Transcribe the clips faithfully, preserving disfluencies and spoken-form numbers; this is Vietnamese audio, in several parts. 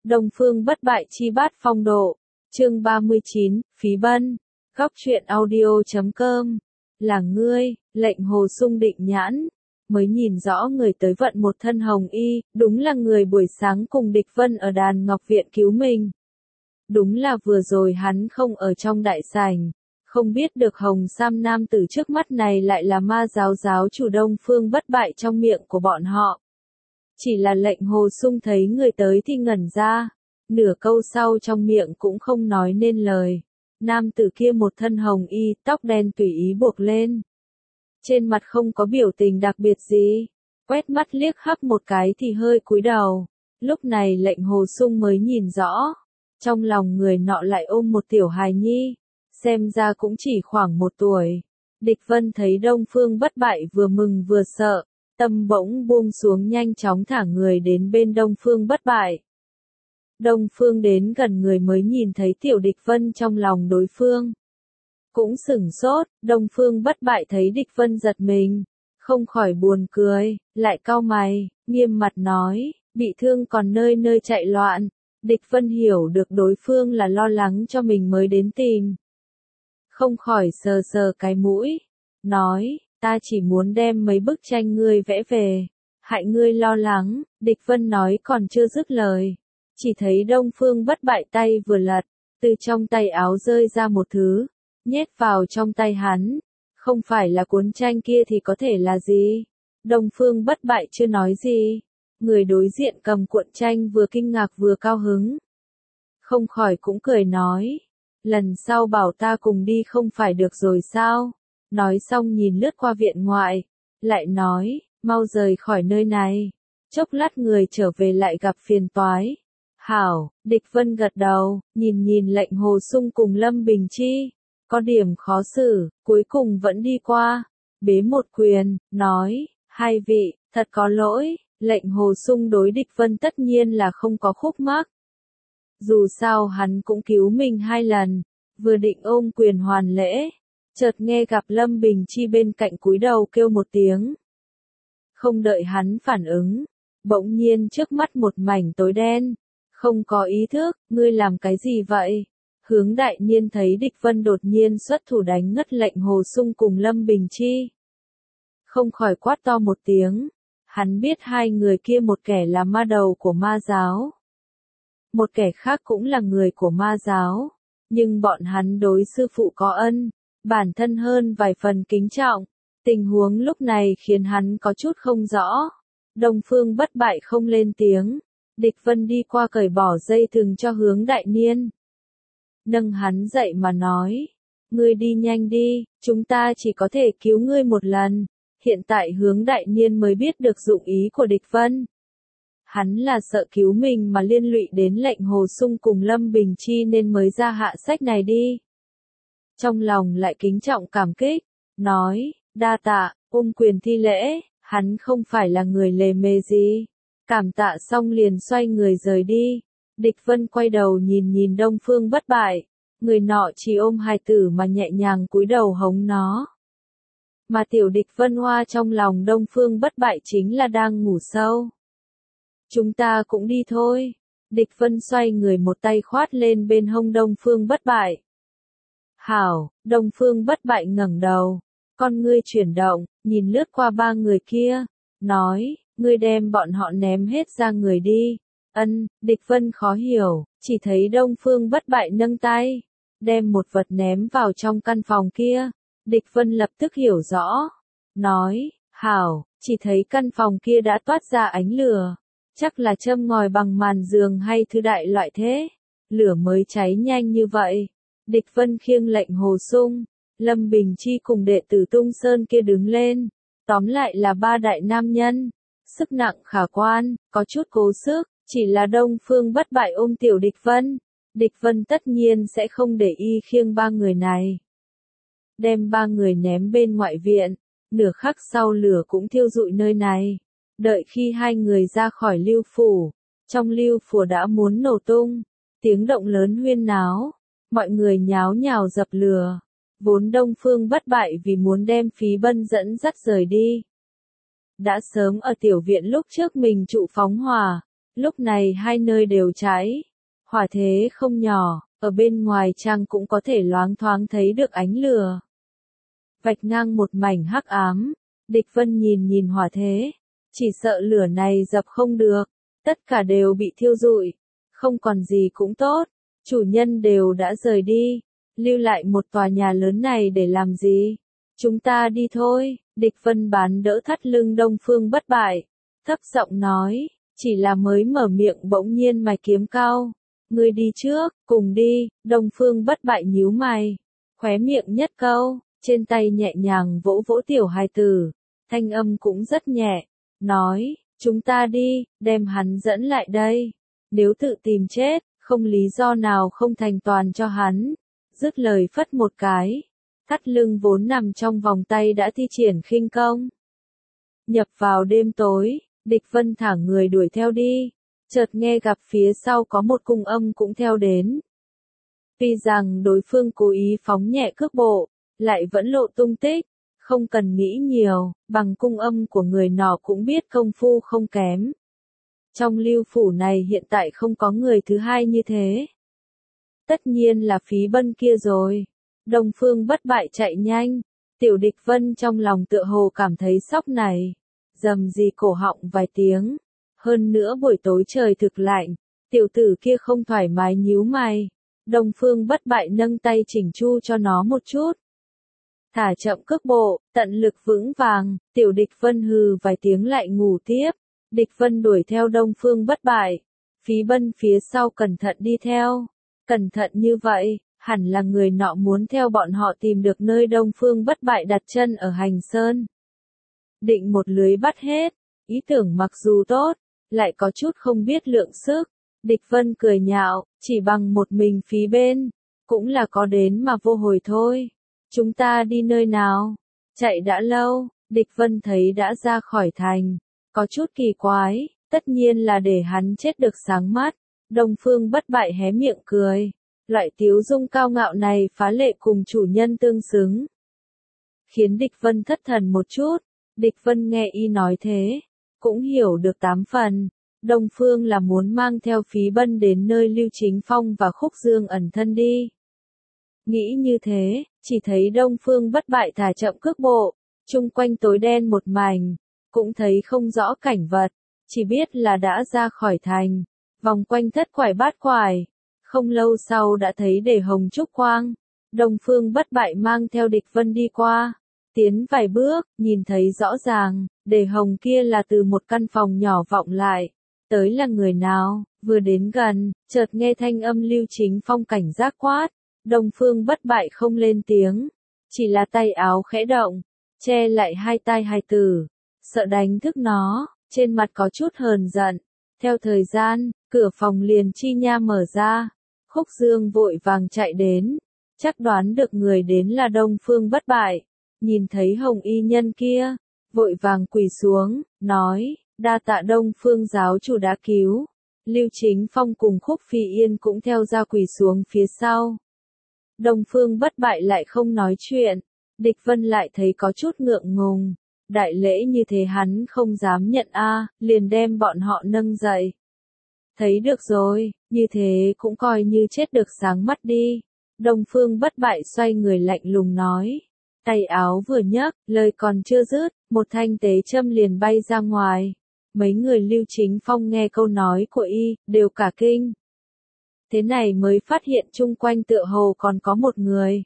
Đông Phương Bất Bại chi bát phong độ. Chương ba mươi chín, Phí Bân. Góc truyện audio chấm com. Là ngươi, lệnh Hồ Sung định nhãn. Mới nhìn rõ người tới vận một thân hồng y, đúng là người buổi sáng cùng địch vân ở đàn Ngọc Viện cứu mình. Đúng là vừa rồi hắn không ở trong đại sảnh. Không biết được hồng sam nam tử trước mắt này lại là ma giáo giáo chủ Đông Phương Bất Bại trong miệng của bọn họ. Chỉ là lệnh Hồ Sung thấy người tới thì ngẩn ra, nửa câu sau trong miệng cũng không nói nên lời. Nam tử kia một thân hồng y, tóc đen tùy ý buộc lên. Trên mặt không có biểu tình đặc biệt gì, quét mắt liếc hắp một cái thì hơi cúi đầu. Lúc này lệnh Hồ Sung mới nhìn rõ, trong lòng người nọ lại ôm một tiểu hài nhi, xem ra cũng chỉ khoảng một tuổi. Địch Vân thấy Đông Phương Bất Bại vừa mừng vừa sợ, tâm bỗng buông xuống nhanh chóng thả người đến bên Đông Phương Bất Bại. Đông Phương đến gần người mới nhìn thấy tiểu Địch Vân trong lòng đối phương. Cũng sửng sốt, Đông Phương Bất Bại thấy Địch Vân giật mình, không khỏi buồn cười, lại cau mày, nghiêm mặt nói, bị thương còn nơi nơi chạy loạn. Địch Vân hiểu được đối phương là lo lắng cho mình mới đến tìm. Không khỏi sờ sờ cái mũi, nói, ta chỉ muốn đem mấy bức tranh ngươi vẽ về, hại ngươi lo lắng. Địch Vân nói còn chưa dứt lời, chỉ thấy Đông Phương Bất Bại tay vừa lật, từ trong tay áo rơi ra một thứ, nhét vào trong tay hắn. Không phải là cuốn tranh kia thì có thể là gì? Đông Phương Bất Bại chưa nói gì, người đối diện cầm cuộn tranh vừa kinh ngạc vừa cao hứng. Không khỏi cũng cười nói, lần sau bảo ta cùng đi không phải được rồi sao? Nói xong nhìn lướt qua viện ngoại, lại nói, mau rời khỏi nơi này, chốc lát người trở về lại gặp phiền toái. Hảo, Địch Vân gật đầu, nhìn nhìn lệnh Hồ Sung cùng Lâm Bình Chi, có điểm khó xử, cuối cùng vẫn đi qua, bế một quyền, nói, hai vị, thật có lỗi. Lệnh Hồ Sung đối Địch Vân tất nhiên là không có khúc mắc. Dù sao hắn cũng cứu mình hai lần, vừa định ôm quyền hoàn lễ, chợt nghe gặp Lâm Bình Chi bên cạnh cúi đầu kêu một tiếng. Không đợi hắn phản ứng, bỗng nhiên trước mắt một mảnh tối đen, không có ý thức, ngươi làm cái gì vậy? Hướng Đại Niên thấy Địch Vân đột nhiên xuất thủ đánh ngất lệnh Hồ Sung cùng Lâm Bình Chi. Không khỏi quát to một tiếng. Hắn biết hai người kia một kẻ là ma đầu của ma giáo, một kẻ khác cũng là người của ma giáo, nhưng bọn hắn đối sư phụ có ân, bản thân hơn vài phần kính trọng. Tình huống lúc này khiến hắn có chút không rõ. Đông Phương Bất Bại không lên tiếng, Địch Vân đi qua cởi bỏ dây thừng cho Hướng Đại Niên. Nâng hắn dậy mà nói, ngươi đi nhanh đi, chúng ta chỉ có thể cứu ngươi một lần. Hiện tại Hướng Đại Niên mới biết được dụng ý của Địch Vân. Hắn là sợ cứu mình mà liên lụy đến lệnh Hồ Sung cùng Lâm Bình Chi nên mới ra hạ sách này đi. Trong lòng lại kính trọng cảm kích, nói, đa tạ, ôm quyền thi lễ, hắn không phải là người lề mề gì. Cảm tạ xong liền xoay người rời đi. Địch Vân quay đầu nhìn nhìn Đông Phương Bất Bại, người nọ chỉ ôm hài tử mà nhẹ nhàng cúi đầu hống nó. Mà tiểu Địch Vân Hoa trong lòng Đông Phương Bất Bại chính là đang ngủ sâu. Chúng ta cũng đi thôi. Địch Vân xoay người một tay khoát lên bên hông Đông Phương Bất Bại. Hảo, Đông Phương Bất Bại ngẩng đầu, con ngươi chuyển động, nhìn lướt qua ba người kia, nói, ngươi đem bọn họ ném hết ra người đi. Ân, Địch Vân khó hiểu, chỉ thấy Đông Phương Bất Bại nâng tay, đem một vật ném vào trong căn phòng kia. Địch Vân lập tức hiểu rõ, nói, hảo, chỉ thấy căn phòng kia đã toát ra ánh lửa, chắc là châm ngòi bằng màn giường hay thứ đại loại thế, lửa mới cháy nhanh như vậy. Địch Vân khiêng lệnh Hồ Sung, Lâm Bình Chi cùng đệ tử Tung Sơn kia đứng lên, tóm lại là ba đại nam nhân, sức nặng khả quan, có chút cố sức, chỉ là Đông Phương Bất Bại ôm tiểu Địch Vân, Địch Vân tất nhiên sẽ không để y khiêng ba người này. Đem ba người ném bên ngoại viện, nửa khắc sau lửa cũng thiêu rụi nơi này. Đợi khi hai người ra khỏi lưu phủ, trong lưu phủ đã muốn nổ tung, tiếng động lớn huyên náo, mọi người nháo nhào dập lửa. Vốn Đông Phương Bất Bại vì muốn đem Phí Bân dẫn dắt rời đi, đã sớm ở tiểu viện lúc trước mình trụ phóng hỏa, Lúc này hai nơi đều cháy, hỏa thế không nhỏ, ở bên ngoài trang cũng có thể loáng thoáng thấy được ánh lửa. Vạch ngang một mảnh hắc ám, Địch Vân nhìn nhìn hỏa thế, chỉ sợ lửa này dập không được, tất cả đều bị thiêu rụi, không còn gì cũng tốt, chủ nhân đều đã rời đi, lưu lại một tòa nhà lớn này để làm gì? Chúng ta đi thôi, Địch Vân bán đỡ thắt lưng Đông Phương Bất Bại, thấp giọng nói, chỉ là mới mở miệng bỗng nhiên mày kiếm cau. Ngươi đi trước, cùng đi, Đông Phương Bất Bại nhíu mày, khóe miệng nhất câu, trên tay nhẹ nhàng vỗ vỗ tiểu hài tử, thanh âm cũng rất nhẹ, nói, chúng ta đi, đem hắn dẫn lại đây, nếu tự tìm chết, không lý do nào không thành toàn cho hắn, dứt lời phất một cái, thắt lưng vốn nằm trong vòng tay đã thi triển khinh công. Nhập vào đêm tối, Địch Vân thả người đuổi theo đi. Chợt nghe gặp phía sau có một cung âm cũng theo đến. Tuy rằng đối phương cố ý phóng nhẹ cước bộ, lại vẫn lộ tung tích, không cần nghĩ nhiều, bằng cung âm của người nọ cũng biết công phu không kém. Trong lưu phủ này hiện tại không có người thứ hai như thế. Tất nhiên là Phí Bân kia rồi. Đông Phương Bất Bại chạy nhanh, Tiểu Địch Vân trong lòng tựa hồ cảm thấy sốc này, rầm rì cổ họng vài tiếng. Hơn nữa buổi tối trời thực lạnh, tiểu tử kia không thoải mái nhíu mày. Đông Phương Bất Bại nâng tay chỉnh chu cho nó một chút. Thả chậm cước bộ, tận lực vững vàng, Tiểu Địch Vân hừ vài tiếng lại ngủ tiếp. Địch Vân đuổi theo Đông Phương Bất Bại. Phí Bân phía sau cẩn thận đi theo. Cẩn thận như vậy, hẳn là người nọ muốn theo bọn họ tìm được nơi Đông Phương Bất Bại đặt chân ở Hành Sơn. Định một lưới bắt hết, ý tưởng mặc dù tốt, lại có chút không biết lượng sức. Địch Vân cười nhạo, chỉ bằng một mình Phí bên, cũng là có đến mà vô hồi thôi. Chúng ta đi nơi nào? Chạy đã lâu, Địch Vân thấy đã ra khỏi thành, có chút kỳ quái, tất nhiên là để hắn chết được sáng mắt. Đông Phương Bất Bại hé miệng cười, loại tiếu dung cao ngạo này phá lệ cùng chủ nhân tương xứng. Khiến Địch Vân thất thần một chút, Địch Vân nghe y nói thế, cũng hiểu được tám phần. Đông Phương là muốn mang theo Phí Bân đến nơi Lưu Chính Phong và Khúc Dương ẩn thân đi. Nghĩ như thế, chỉ thấy Đông Phương Bất Bại thả chậm cước bộ, chung quanh tối đen một mảnh, cũng thấy không rõ cảnh vật, chỉ biết là đã ra khỏi thành, vòng quanh thất quải bát quải. Không lâu sau đã thấy để hồng trúc quang, Đông Phương Bất Bại mang theo Địch Vân đi qua. Tiến vài bước, nhìn thấy rõ ràng, để hồng kia là từ một căn phòng nhỏ vọng lại. Tới là người nào, vừa đến gần, chợt nghe thanh âm Lưu Chính Phong cảnh giác quát. Đông Phương Bất Bại không lên tiếng, chỉ là tay áo khẽ động, che lại hai tai hài tử, sợ đánh thức nó, trên mặt có chút hờn giận. Theo thời gian, cửa phòng liền chi nha mở ra, Khúc Dương vội vàng chạy đến, chắc đoán được người đến là Đông Phương Bất Bại, nhìn thấy hồng y nhân kia, vội vàng quỳ xuống, nói, đa tạ Đông Phương giáo chủ đã cứu. Lưu Chính Phong cùng Khúc Phi Yên cũng theo ra quỳ xuống phía sau. Đông Phương Bất Bại lại không nói chuyện, Địch Vân lại thấy có chút ngượng ngùng, đại lễ như thế hắn không dám nhận a, liền đem bọn họ nâng dậy. Thấy được rồi, như thế cũng coi như chết được sáng mắt đi. Đông Phương Bất Bại xoay người lạnh lùng nói, tay áo vừa nhấc, lời còn chưa dứt, một thanh tế châm liền bay ra ngoài. Mấy người Lưu Chính Phong nghe câu nói của y, đều cả kinh. Thế này mới phát hiện chung quanh tựa hồ còn có một người.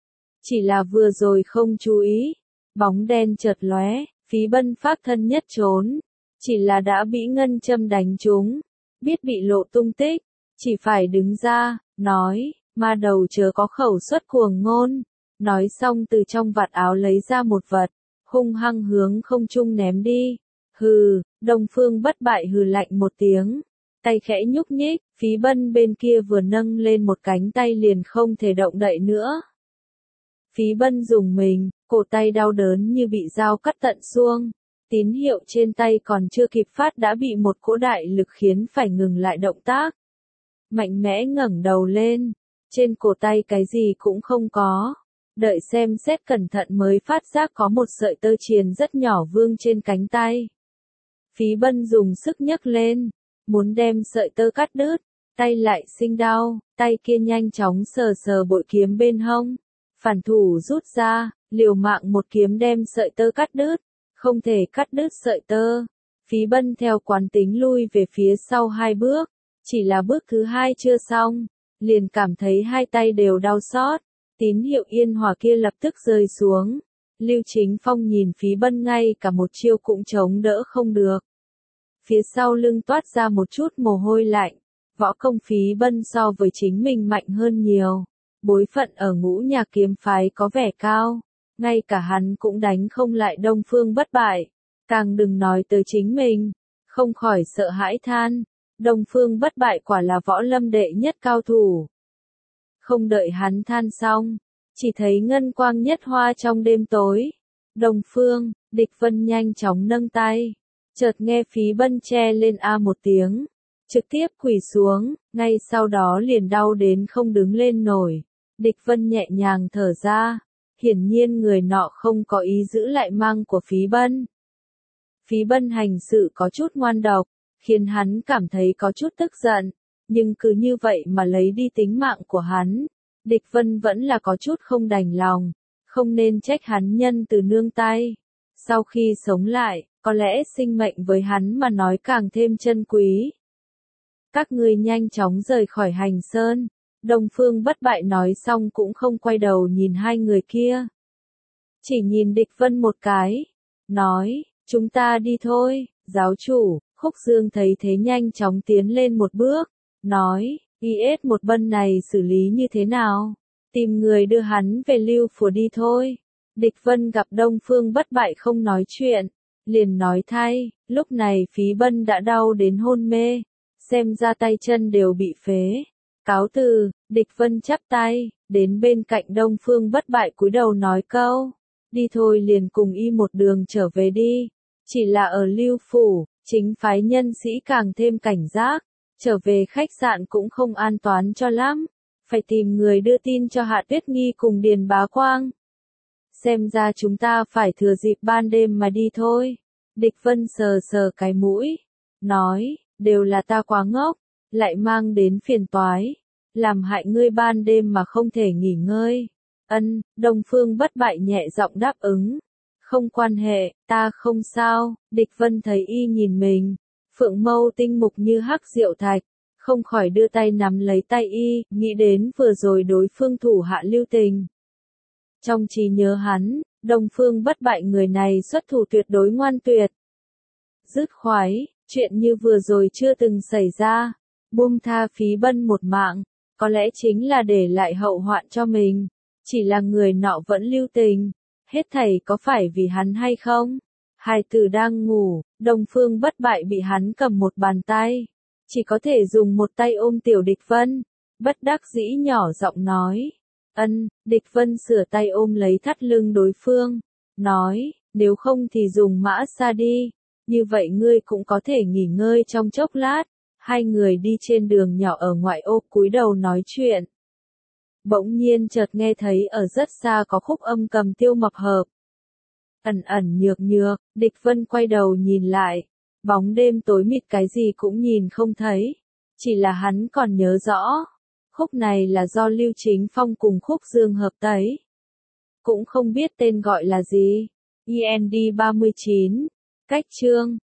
Chỉ là vừa rồi không chú ý, bóng đen chợt lóe, Phí Bân phát thân nhất trốn. Chỉ là đã bị ngân châm đánh trúng, biết bị lộ tung tích, chỉ phải đứng ra, nói, ma đầu chớ có khẩu xuất cuồng ngôn. Nói xong từ trong vạt áo lấy ra một vật, hung hăng hướng không trung ném đi. Hừ, Đông Phương Bất Bại hừ lạnh một tiếng, tay khẽ nhúc nhích, Phí Bân bên kia vừa nâng lên một cánh tay liền không thể động đậy nữa. Phí Bân dùng mình, cổ tay đau đớn như bị dao cắt tận xương, tín hiệu trên tay còn chưa kịp phát đã bị một cỗ đại lực khiến phải ngừng lại động tác. Mạnh mẽ ngẩng đầu lên, trên cổ tay cái gì cũng không có. Đợi xem xét cẩn thận mới phát giác có một sợi tơ triền rất nhỏ vương trên cánh tay. Phí Bân dùng sức nhấc lên, muốn đem sợi tơ cắt đứt, tay lại sinh đau, tay kia nhanh chóng sờ sờ bội kiếm bên hông, phản thủ rút ra, liều mạng một kiếm đem sợi tơ cắt đứt, không thể cắt đứt sợi tơ. Phí Bân theo quán tính lui về phía sau hai bước, chỉ là bước thứ hai chưa xong, liền cảm thấy hai tay đều đau xót, tín hiệu yên hòa kia lập tức rơi xuống. Lưu Chính Phong nhìn Phí Bân ngay cả một chiêu cũng chống đỡ không được. Phía sau lưng toát ra một chút mồ hôi lạnh, võ công Phí Bân so với chính mình mạnh hơn nhiều, bối phận ở Ngũ Nhạc kiếm phái có vẻ cao, ngay cả hắn cũng đánh không lại Đông Phương Bất Bại, càng đừng nói tới chính mình, không khỏi sợ hãi than, Đông Phương Bất Bại quả là võ lâm đệ nhất cao thủ. Không đợi hắn than xong, chỉ thấy ngân quang nhất hoa trong đêm tối. Đông Phương, Địch Vân nhanh chóng nâng tay, chợt nghe Phí Bân che lên a một tiếng, trực tiếp quỳ xuống, ngay sau đó liền đau đến không đứng lên nổi. Địch Vân nhẹ nhàng thở ra, hiển nhiên người nọ không có ý giữ lại mang của Phí Bân. Phí Bân hành sự có chút ngoan độc, khiến hắn cảm thấy có chút tức giận, nhưng cứ như vậy mà lấy đi tính mạng của hắn. Địch Vân vẫn là có chút không đành lòng, không nên trách hắn nhân từ nương tay. Sau khi sống lại, có lẽ sinh mệnh với hắn mà nói càng thêm chân quý. Các ngươi nhanh chóng rời khỏi hành sơn. Đông Phương Bất Bại nói xong cũng không quay đầu nhìn hai người kia. Chỉ nhìn Địch Vân một cái, nói, chúng ta đi thôi, giáo chủ. Khúc Dương thấy thế nhanh chóng tiến lên một bước, nói, i ét một Bân này xử lý như thế nào? Tìm người đưa hắn về Lưu Phủ đi thôi. Địch Vân gặp Đông Phương Bất Bại không nói chuyện, liền nói thay, lúc này Phí Bân đã đau đến hôn mê, xem ra tay chân đều bị phế. Cáo từ, Địch Vân chắp tay, đến bên cạnh Đông Phương Bất Bại cúi đầu nói câu, đi thôi liền cùng y một đường trở về đi. Chỉ là ở Lưu Phủ, chính phái nhân sĩ càng thêm cảnh giác, trở về khách sạn cũng không an toàn cho lắm, phải tìm người đưa tin cho Hạ Tuyết Nghi cùng Điền Bá Quang. Xem ra chúng ta phải thừa dịp ban đêm mà đi thôi. Địch Vân sờ sờ cái mũi, nói, đều là ta quá ngốc, lại mang đến phiền toái, làm hại ngươi ban đêm mà không thể nghỉ ngơi. Ân, Đông Phương Bất Bại nhẹ giọng đáp ứng. Không quan hệ, ta không sao. Địch Vân thấy y nhìn mình, phượng mâu tinh mục như hắc diệu thạch, không khỏi đưa tay nắm lấy tay y, nghĩ đến vừa rồi đối phương thủ hạ lưu tình. Trong trí nhớ hắn, Đông Phương Bất Bại người này xuất thủ tuyệt đối ngoan tuyệt. Dứt khoái, chuyện như vừa rồi chưa từng xảy ra, buông tha Phí Bân một mạng, có lẽ chính là để lại hậu hoạn cho mình, chỉ là người nọ vẫn lưu tình. Hết thảy có phải vì hắn hay không? Hài tử đang ngủ, Đông Phương Bất Bại bị hắn cầm một bàn tay, chỉ có thể dùng một tay ôm tiểu Địch Vân, bất đắc dĩ nhỏ giọng nói. Ân, Địch Vân sửa tay ôm lấy thắt lưng đối phương, nói, nếu không thì dùng mã xa đi, như vậy ngươi cũng có thể nghỉ ngơi trong chốc lát. Hai người đi trên đường nhỏ ở ngoại ô cúi đầu nói chuyện. Bỗng nhiên chợt nghe thấy ở rất xa có khúc âm cầm Tiêu Mập hợp. Ẩn ẩn nhược nhược, Địch Vân quay đầu nhìn lại, bóng đêm tối mịt cái gì cũng nhìn không thấy, chỉ là hắn còn nhớ rõ, khúc này là do Lưu Chính Phong cùng Khúc Dương hợp tấu. Cũng không biết tên gọi là gì. i en đê ba mươi chín, cách chương